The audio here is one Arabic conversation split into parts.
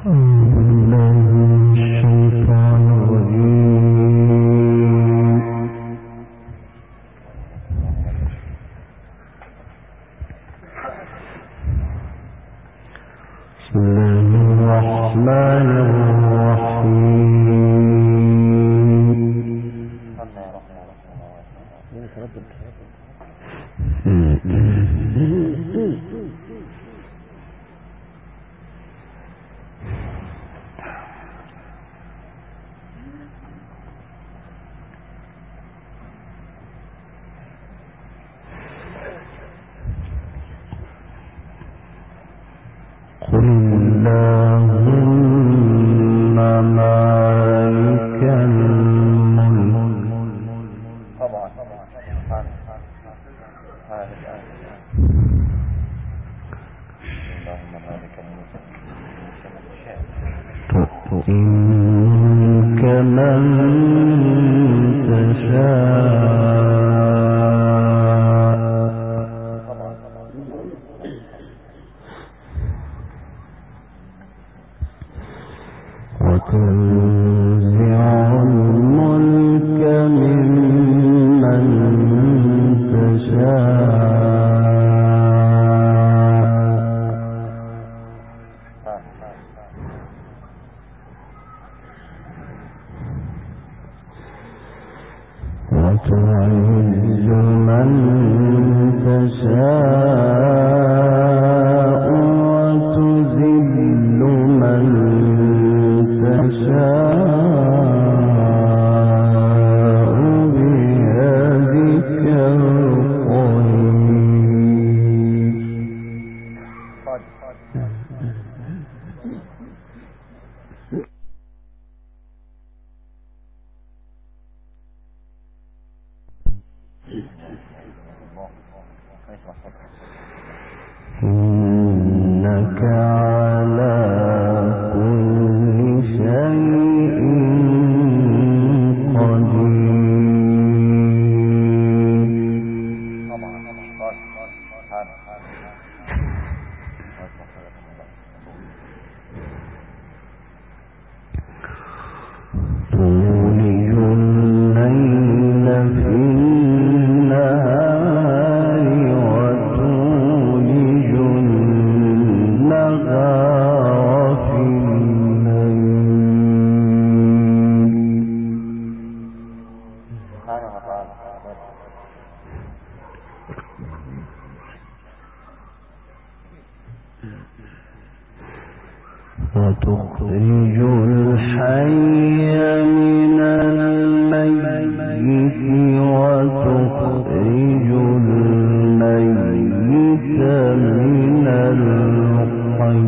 وتخرج الحي من الميت وتخرج الميت من الحي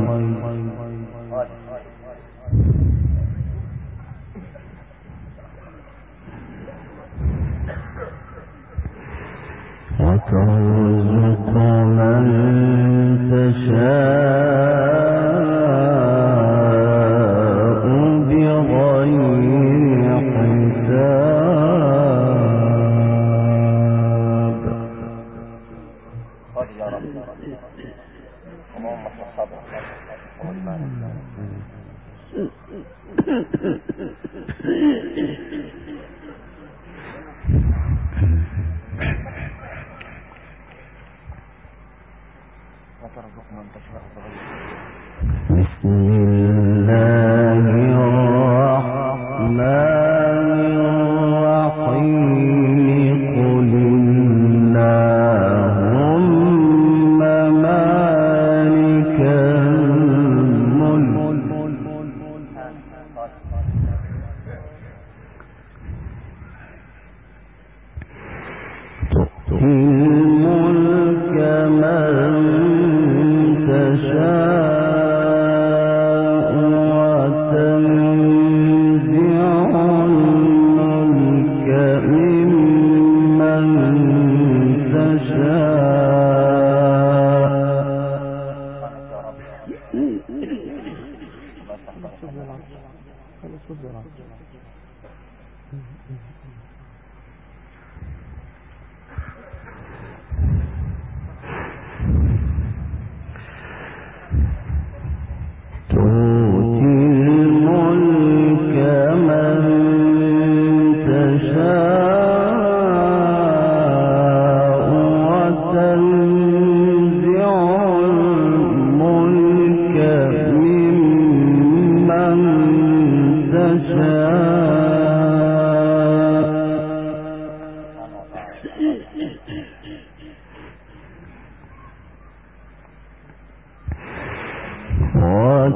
وترزق من تشاء بغير حساب. قد يا رب اللهم صل وترزق من تشاء بغير بسم الله الرحمن الرحيم قل اللهم مالك الملك تؤتي الملك من تشاء وتنزع الملك ممن تشاء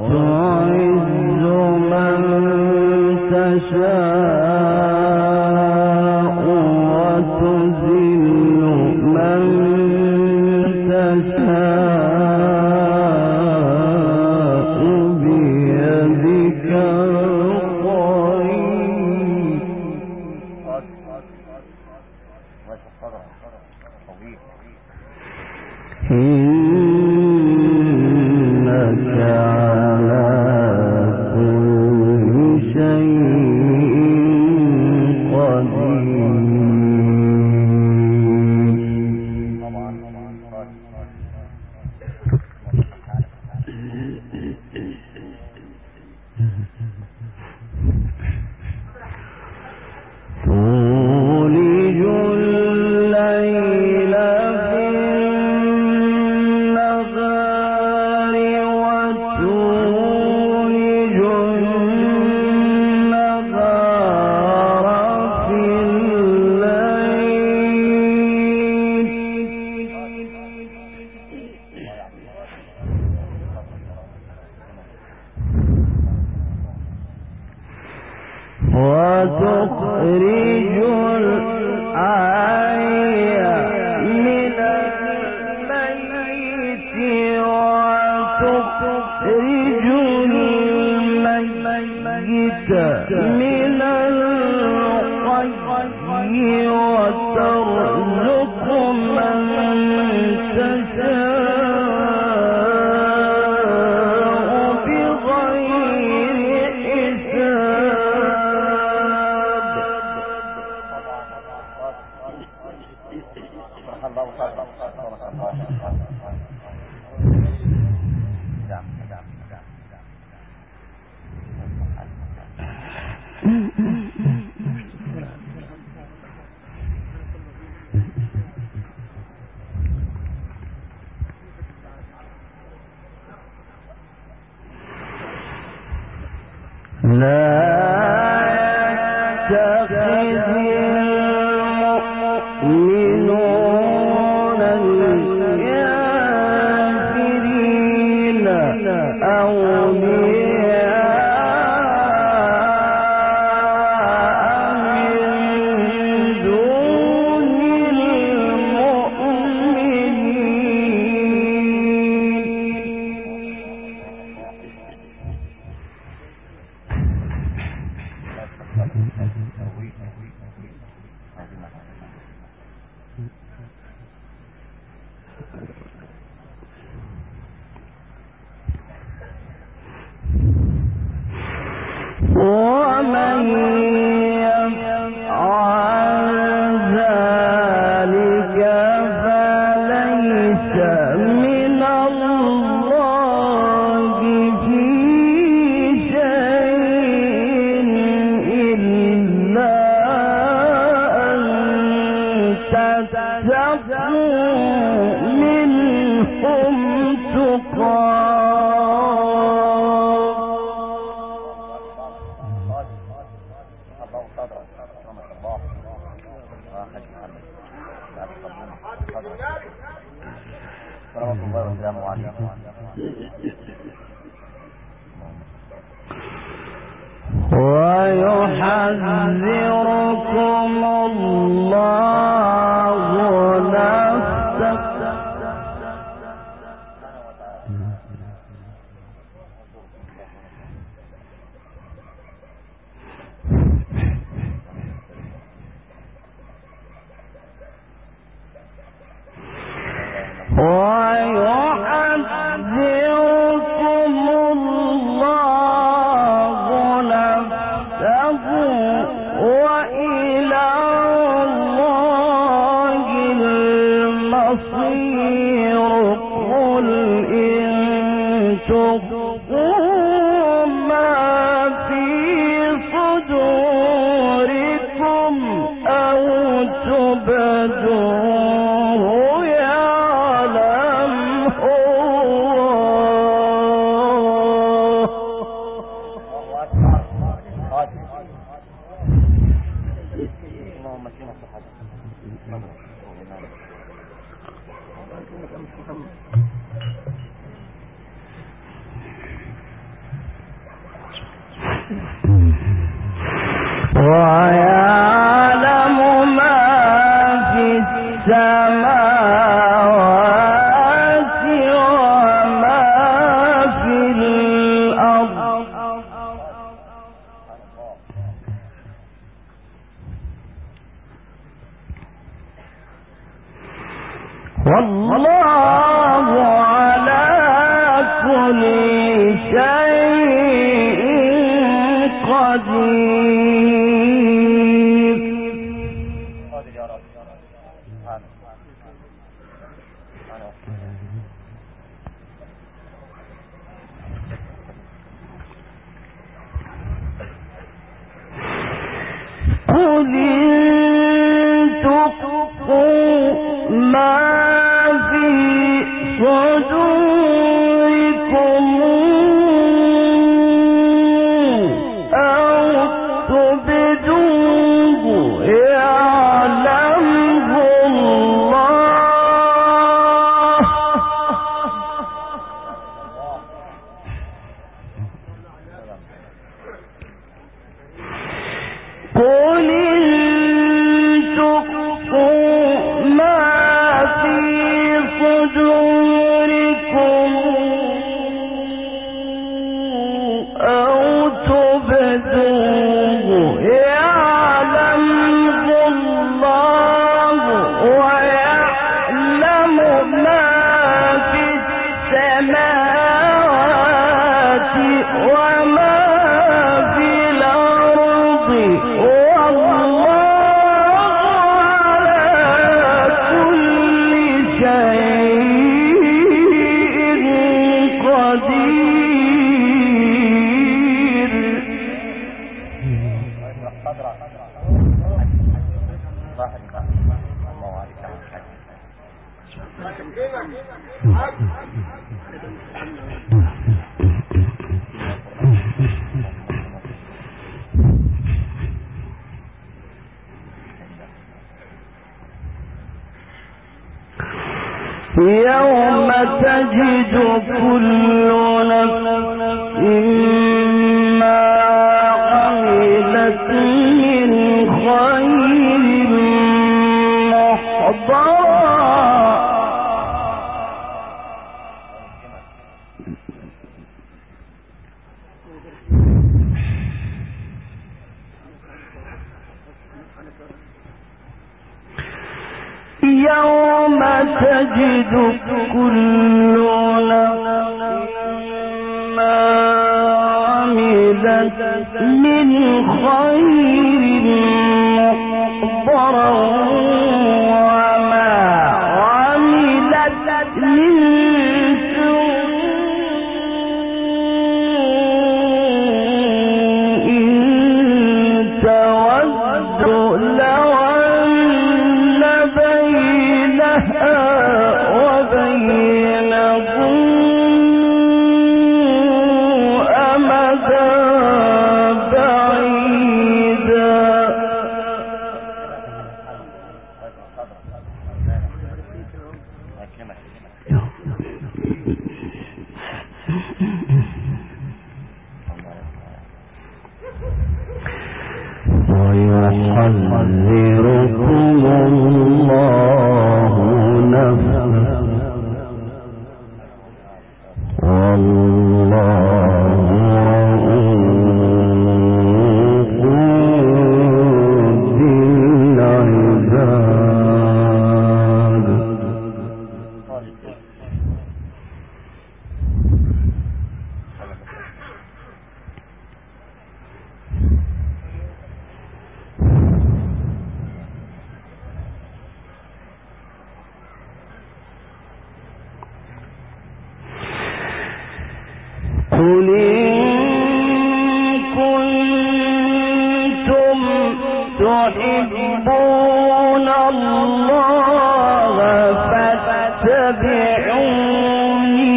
وتعز من تشاء وتذل من تشاء بيدك إنك على كل شيء قدير. تولج الليل في النهار وتولج النهار في الليل وتخرج الحي من الميت وتخرج الميت من الحي وترزق من تشاء بغير لا يتخذ المؤمنون الكافرين أولياء من دون ومن يفعل ذلك فليس من الله في شيء إلا أن تتقوا منهم تقى. ويحذركم الله نفسه وإن ويعلم ما في السماوات وما في الأرض والله على كل شيء قدير. يا رب. قل إن تخفوا ما في صدوركم أو تبدوه يعلمه الله قل إن تخفوا ما في صدوركم أو تبدوه يعلمه الله ويعلم ما في السماوات وما في الأرض والله على كل شيء قدير. يوم تجد كل نفس ما عملت من خير محضرا يوم تجد كل نفس ما عملت من خير محضرا وما عملت من سوء تود لو أن بينها وبينه أمدا بعيدا. ويحذركم الله نفسه والله رؤوف بالعباد. قل إن كنتم تحبون الله فاتبعوني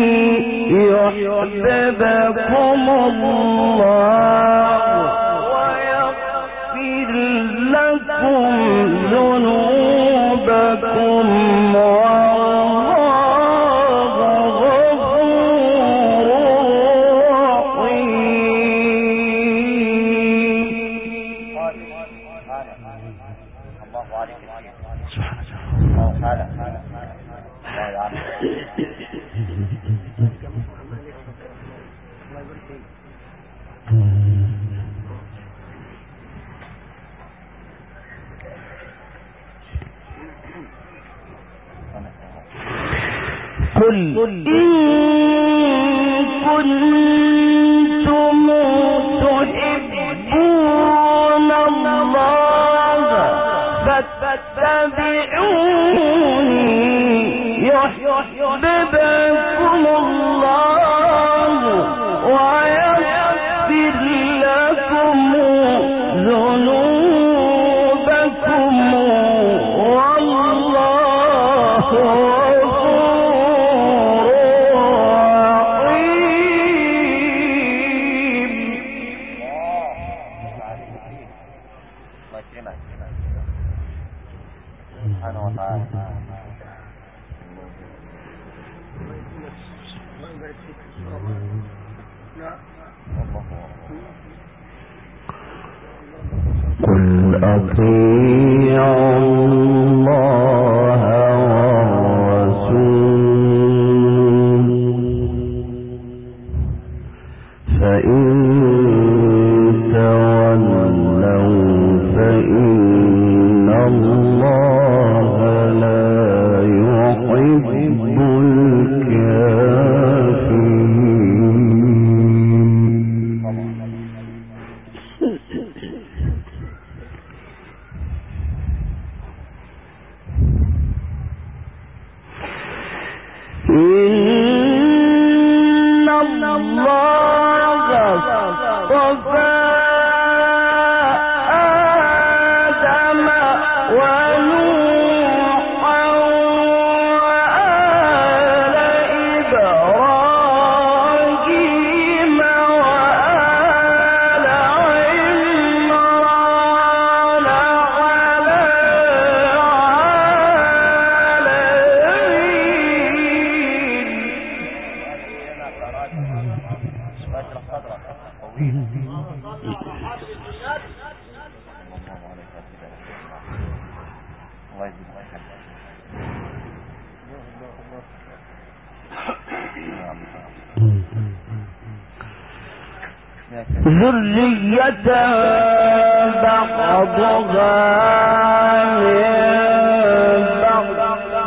يحببكم الله ويغفر لكم ذنوبكم إن كنتم تحبون الله فاتبعوني يحببكم الله ويغفر لكم ذنوبكم والله قل أطيعوا الله والرسول فإن تولوا فإن الله لا يحب إن الله اصطفى آدم ونوحا وآل إبراهيم وآل عمران على ذرية بعضها من بعض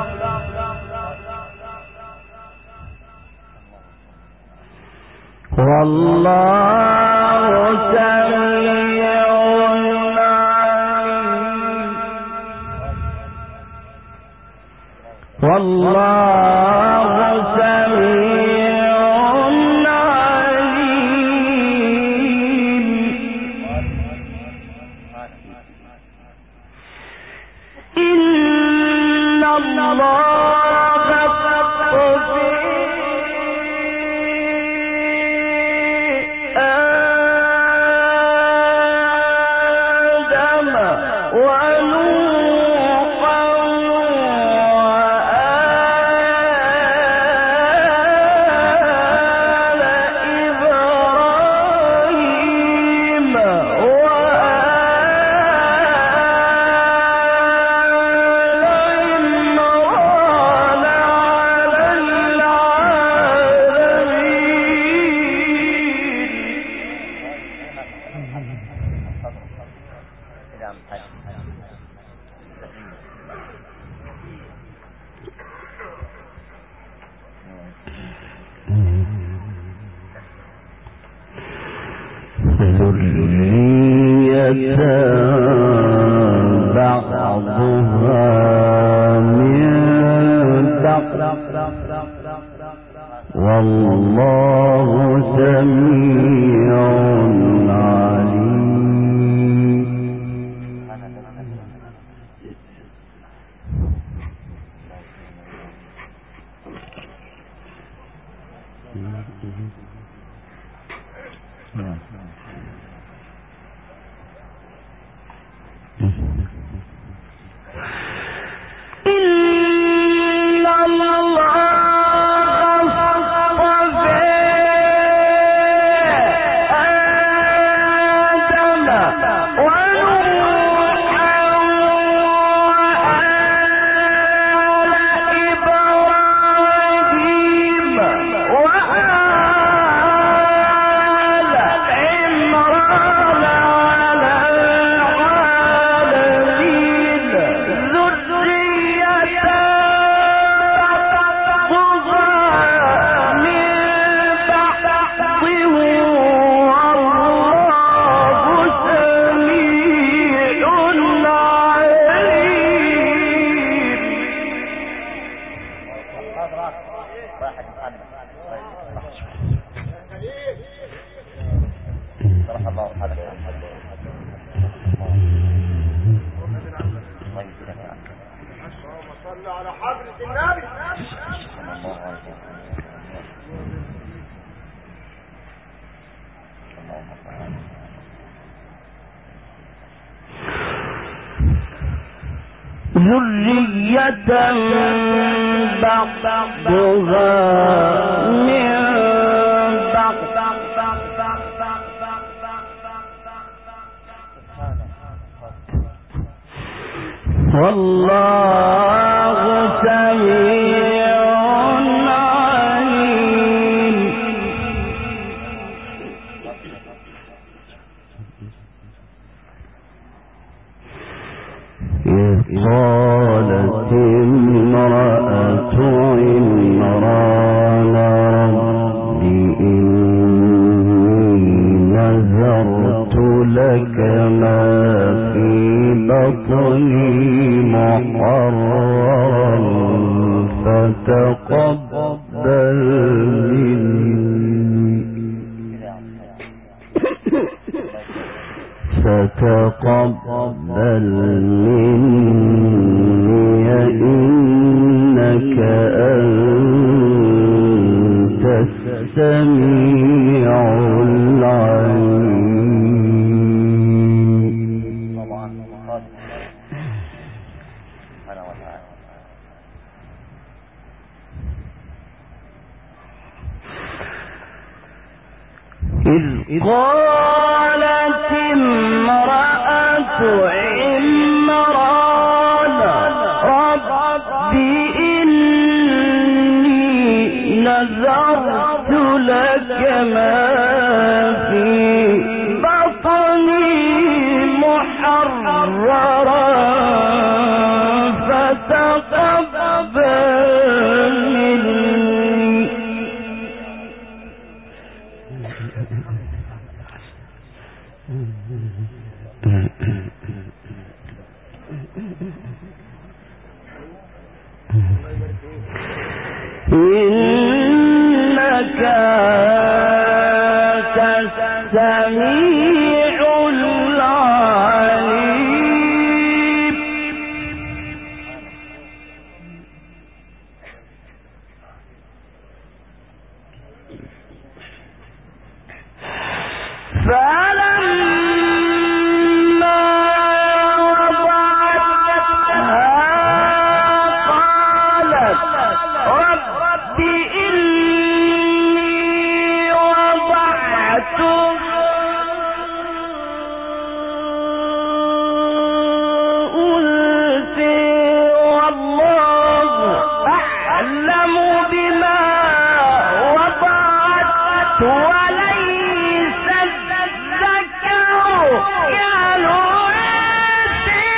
والله سميع عليم والله سميع عليم إن الله اصطفى آدم ونوحا وآل إبراهيم ذرية بعضها من بعض والله سميع عليم إبراهيم وآل عمران على حضرة النبي. ذرية بعضها من بعض والله سميع عليم. قالت امرأة عمران رب إني نذرت لك ما في بطني محررا فتقبل مني إنك أنت السميع العليم. إذ قالت امرأة عمران رب إني نذرت لك ما في بطني محررا فتقبل مني. إنك أنت السميع العليم. فلما وضعتها قالت رب إني وضعتها أنثى والله أعلم بما وضعت وليس الذكر كالأنثى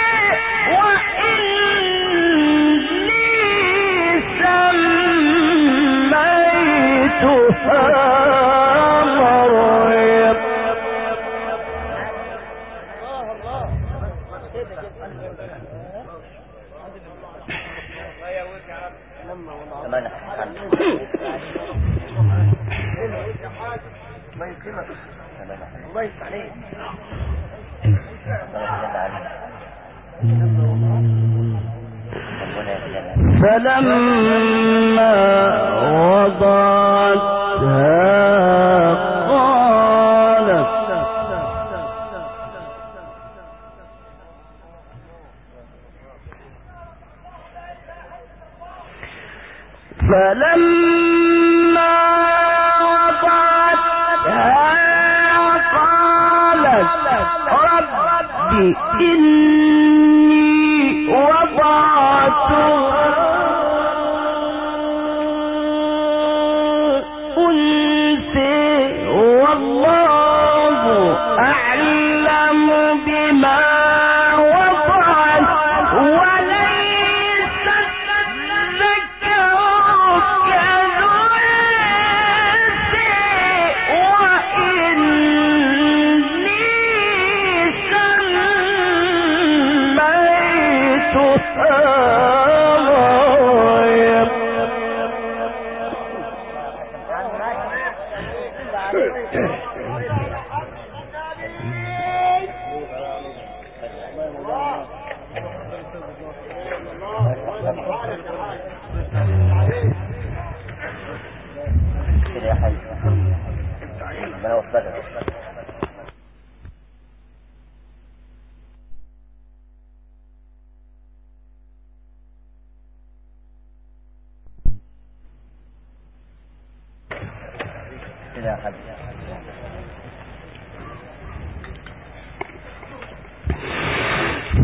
وإني سميتها مريم. الله يفتح عليك. فلما وضعتها قالت رب إني وضعتها أنثى والله أعلم بما وضعت وليس الذكر كالأنثى وإني سميتها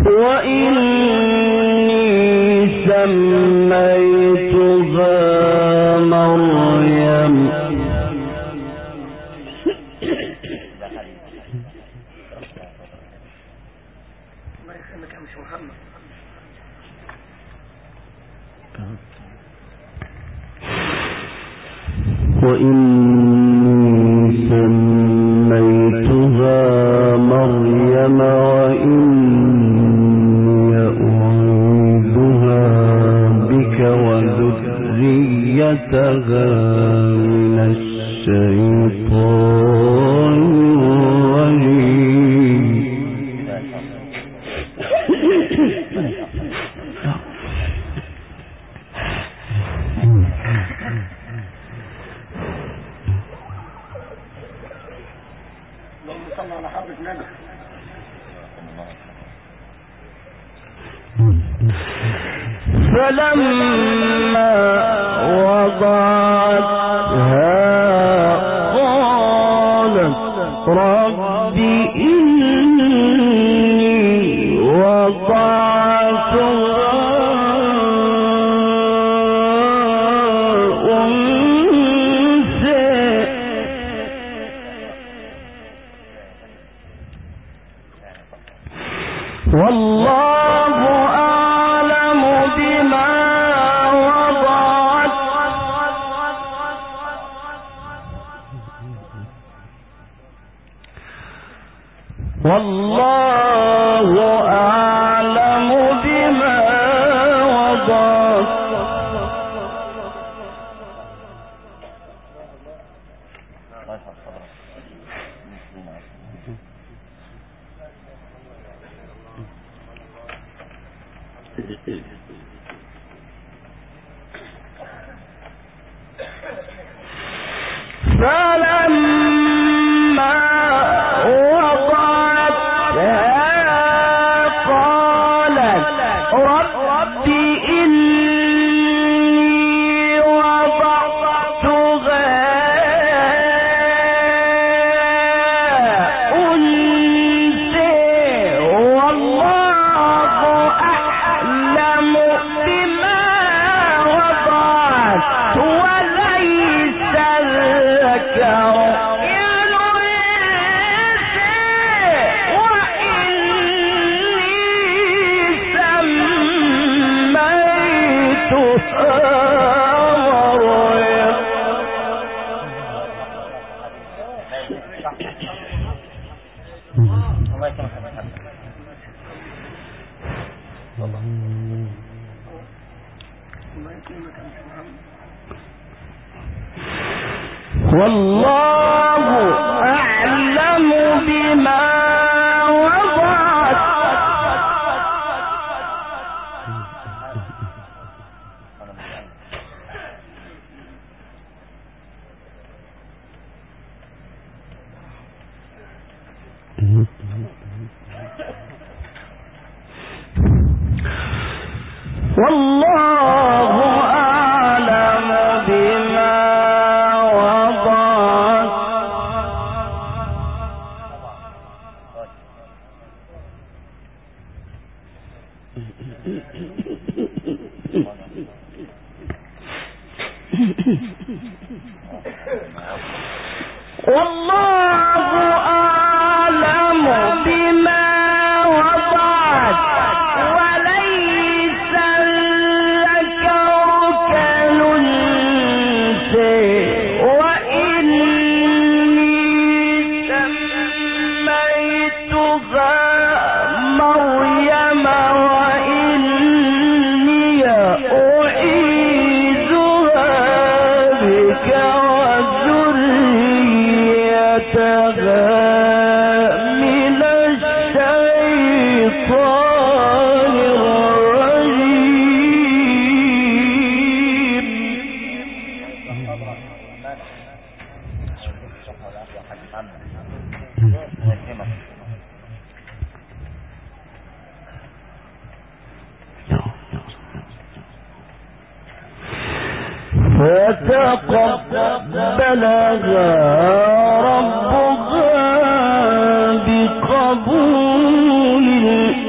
ربها بقبول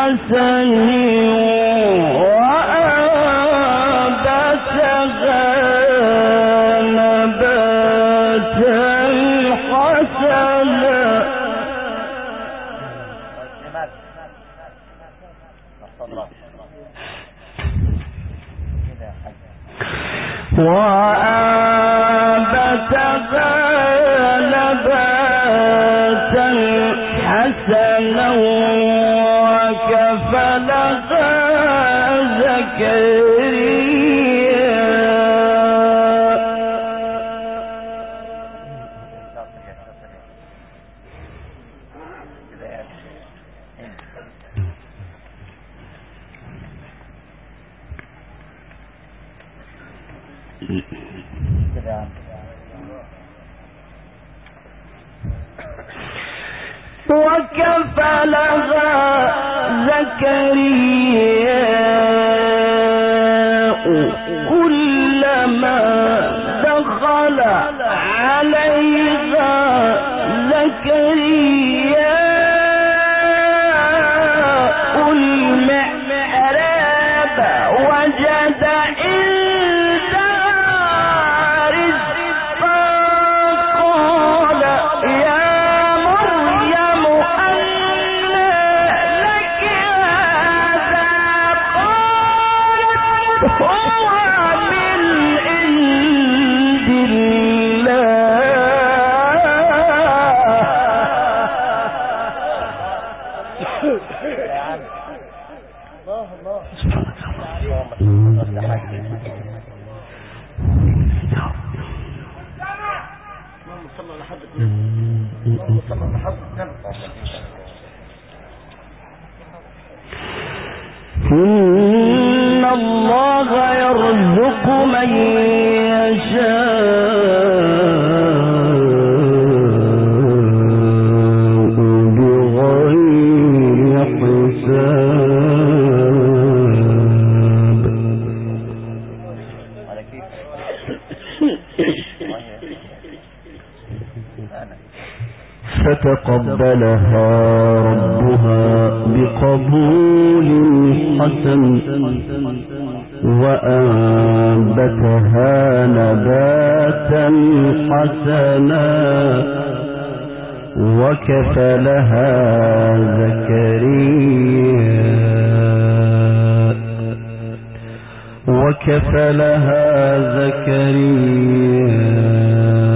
حسن وأنبتها نباتا حسنا وأنبتها نباتا حسنا وكفلها زكريا وكفلها زكريا كلما دخل عليها زكريا المحراب وجد إن الله يرزق من يشاء بغير حساب فتقبلها ربها بقبول حسن وأنبتها نباتا حسنا وكفلها زكريا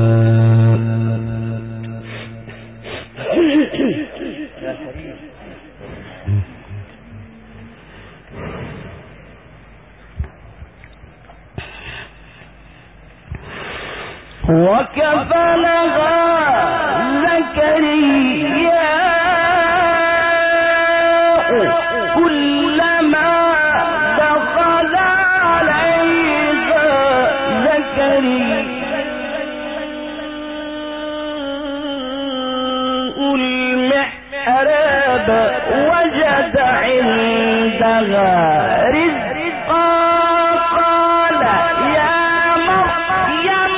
كلما دخل عليها زكريا المحراب وجد عندها رزقا قال يا مريم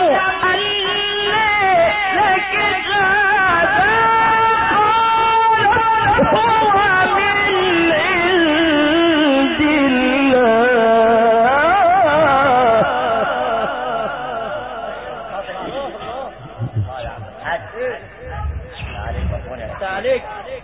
عليك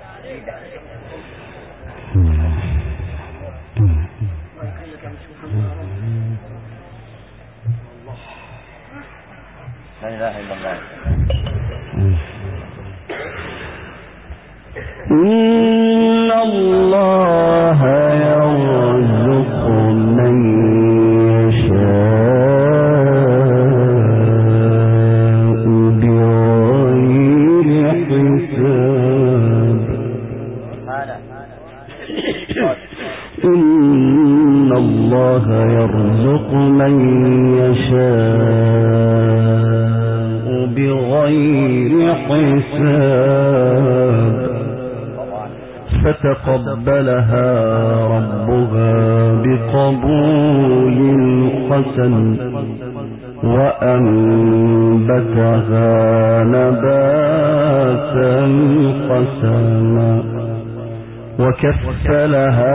لا إله إلا الله. إن الله يرزق من يشاء بغير حساب. إن الله يرزق من يشاء بغير حساب. فتقبلها ربها بقبول حسن وأنبتها نباتا حسنا وكفلها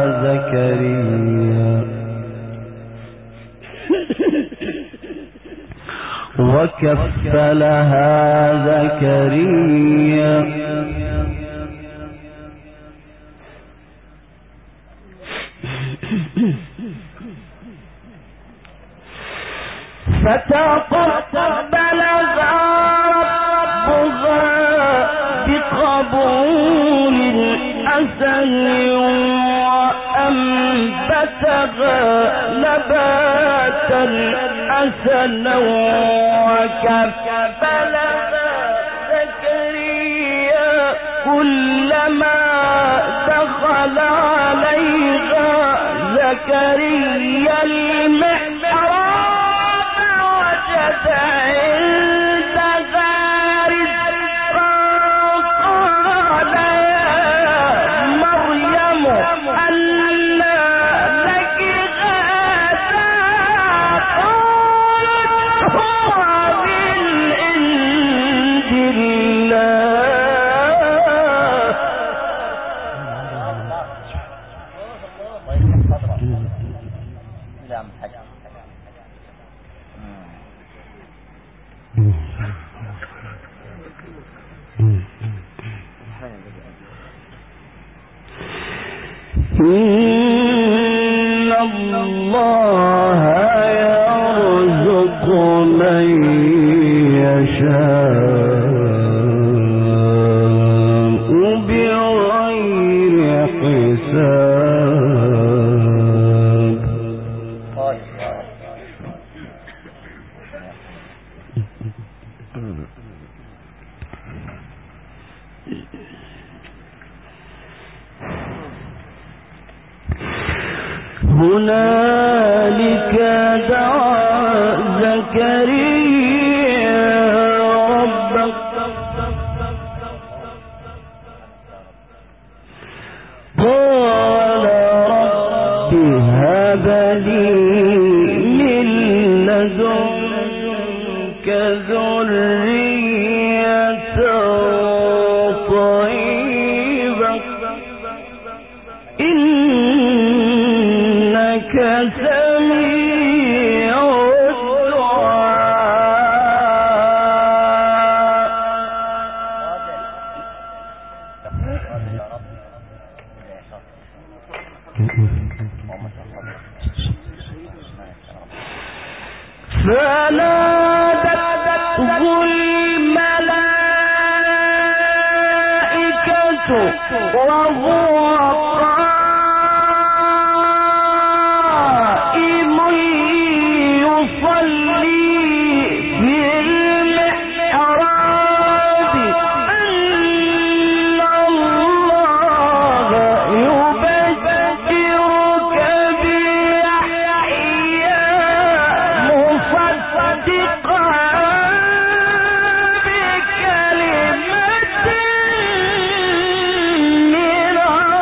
زكريا فتقبلها ربها بقبول حسن وأنبتها نباتا حسنا وكفلها زكريا كلما دخل عليها زكريا المحراب وجد عندها رزقا قال يا مريم أنى لك هذا قالت هو من عند إن الله يرزق من يشاء بغير حساب. هنالك دعا زكريا ربه قال رب هب لي من لدنك ذرية طيبة إنك سميع فنادته الملائكة وهو قائم يصلي في المحراب أن الله يبشرك بيحيى مصدقا بكلمة من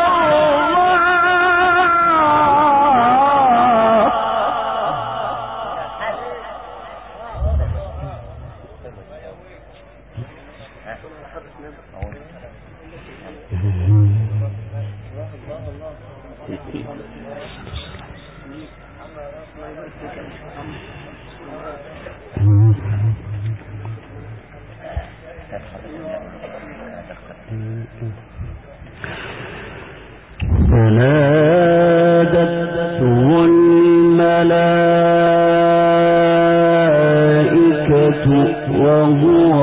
فنادته الملائكة وهو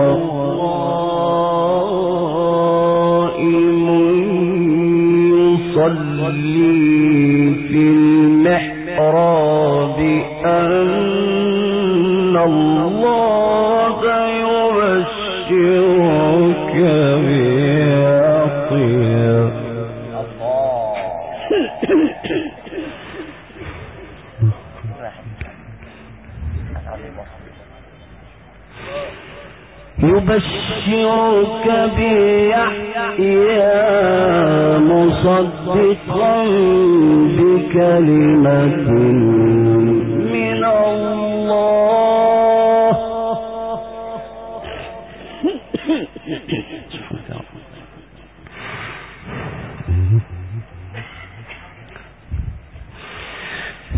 قائم يصلي في المحراب أن الله يبشرك بيحيى يبشرك بيحيى مصدقا بكلمة من الله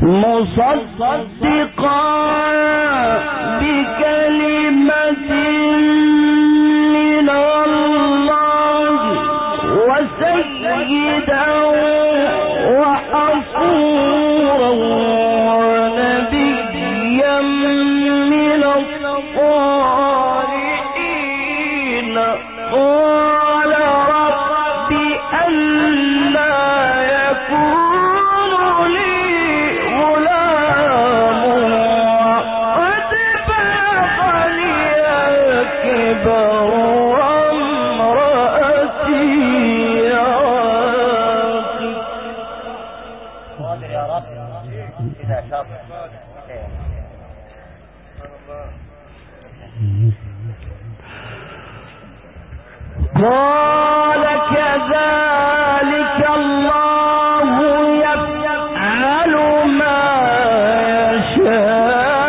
مصدقا بكلمة من الله وسيدا وحصورا ونبيا من الصالحين قال رب أنى يكون لي غلام وقد بلغني الكبر وامرأتي عاقر. قادر يا رب إذا شاء. قال كذلك الله يفعل ما يشاء.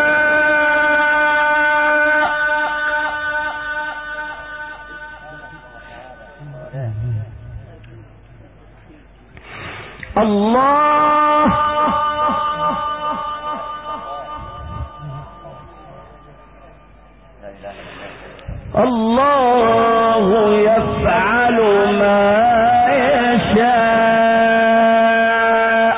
الله يفعل ما يشاء.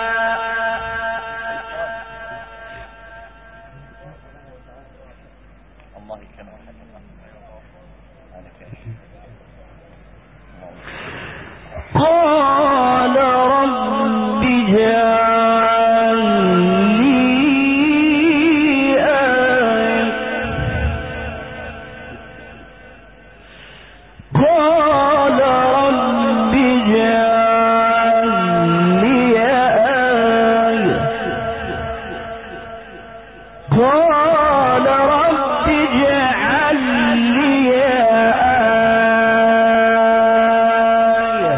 الله يكرمك. قال رب اجعل لي آية. قال رب اجعل لي آية. قال رب اجعل لي آية.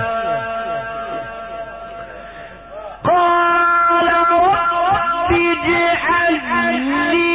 قال رب اجعل لي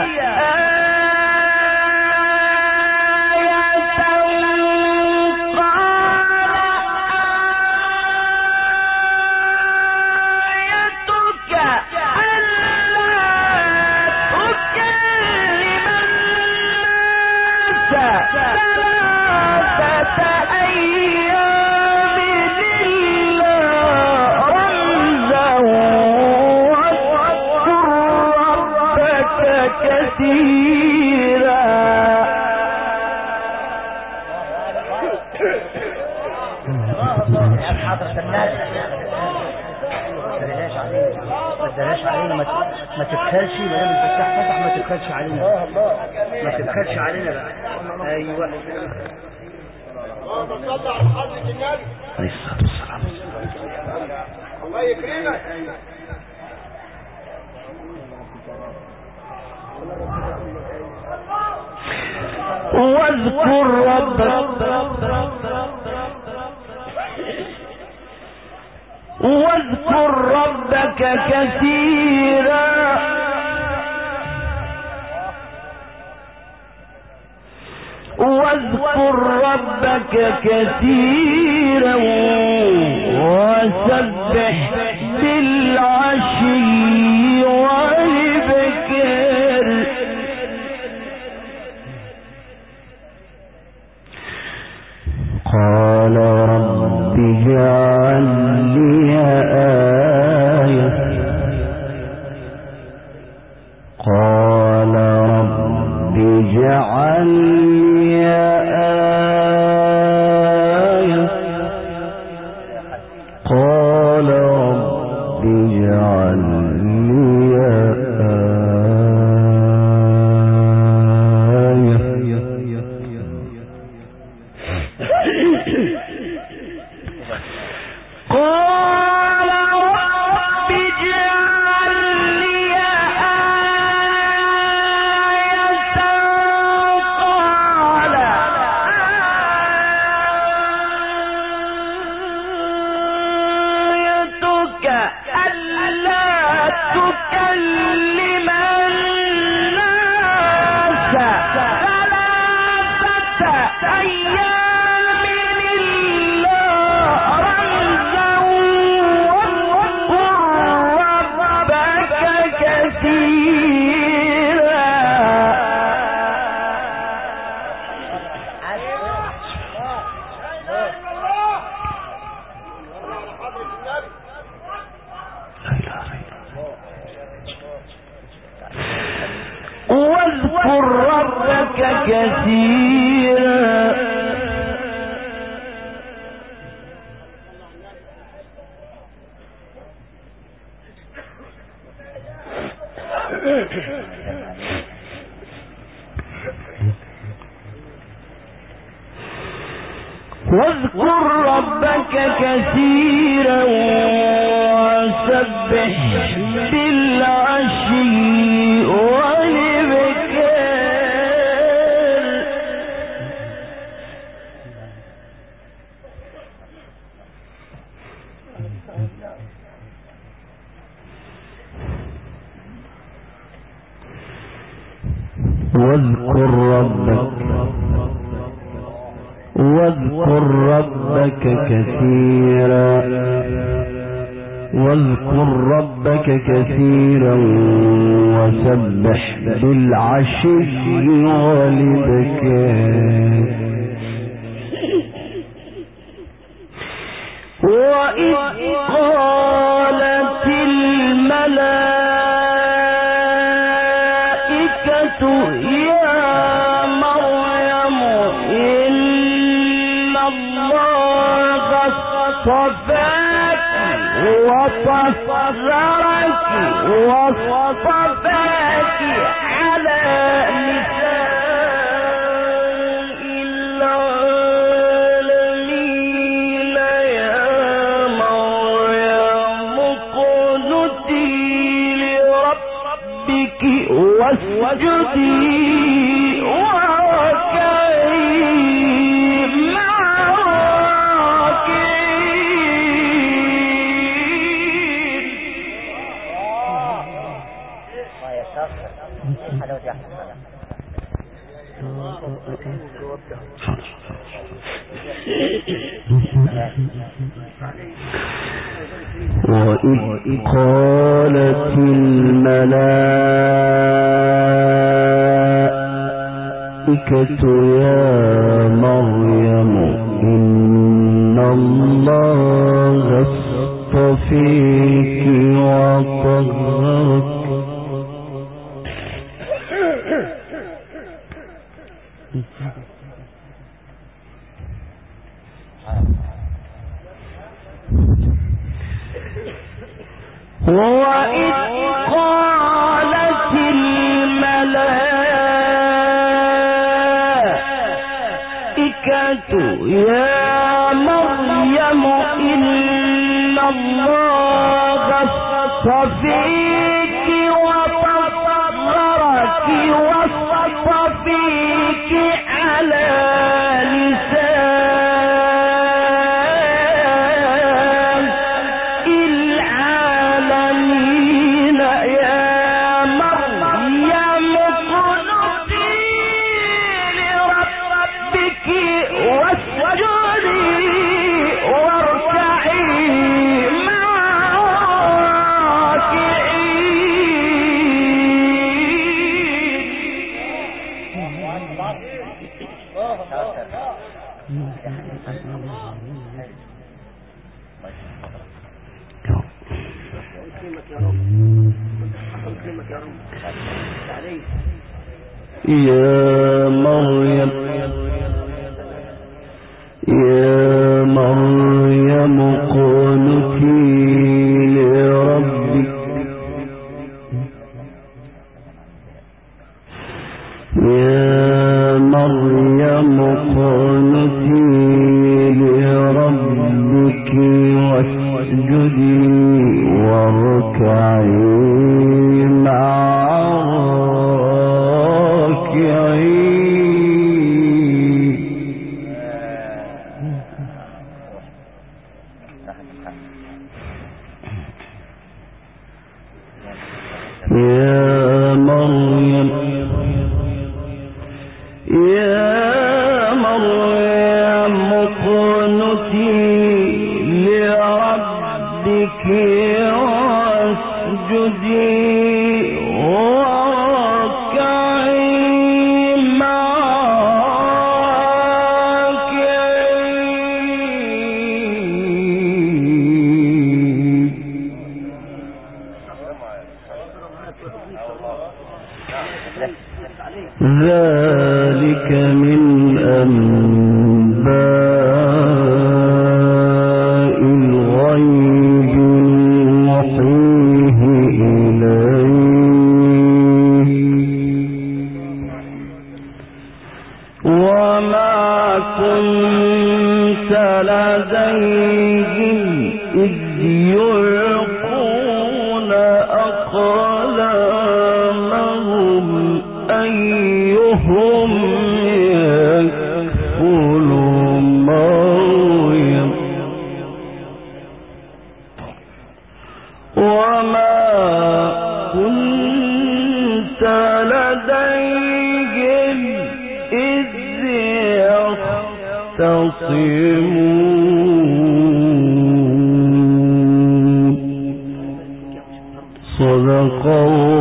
ما تبخلش ما دام الفتاح فتح، ما تبخلش علينا، ما تبخلش علينا بقى. ايوه صلى على حضرة النبي عليه الصلاة والسلام. الله يكرمك. واذكر ربك كثيرا واذكر ربك كثيرا وسبح بالعشي والإبكار. قال رب اجعل لي آية. قال رب اجعل لي آية. قال رب اجعل لي آية. واذكر ربك كثيرا وسبح بالعشي والإبكار. واذكر ربك كثيرا وسبح بالعشي والإبكار. وإذ قالت الملائكة يا مريم إن الله اصطفاك وطهرك واصطفاك على نساء العالمين. يا مريم اقنتي لربك واسجدي وإذ قالت الملائكة يا مريم إن الله اصطفيك وطهرك وإذ قالت الملائكة يا مريم إن الله اصطفيك وطهرك واصطفيك على يا مريم قنتي لربك يا مريم قنتي لربك واسجدي واركعي ذلك من أنباء الغيب نوحيه إليك وما كنت لديهم إذ يلقون أقلامهم أيهم يكفل مريم وما كنت لديهم إذ يختصمون. صدق الله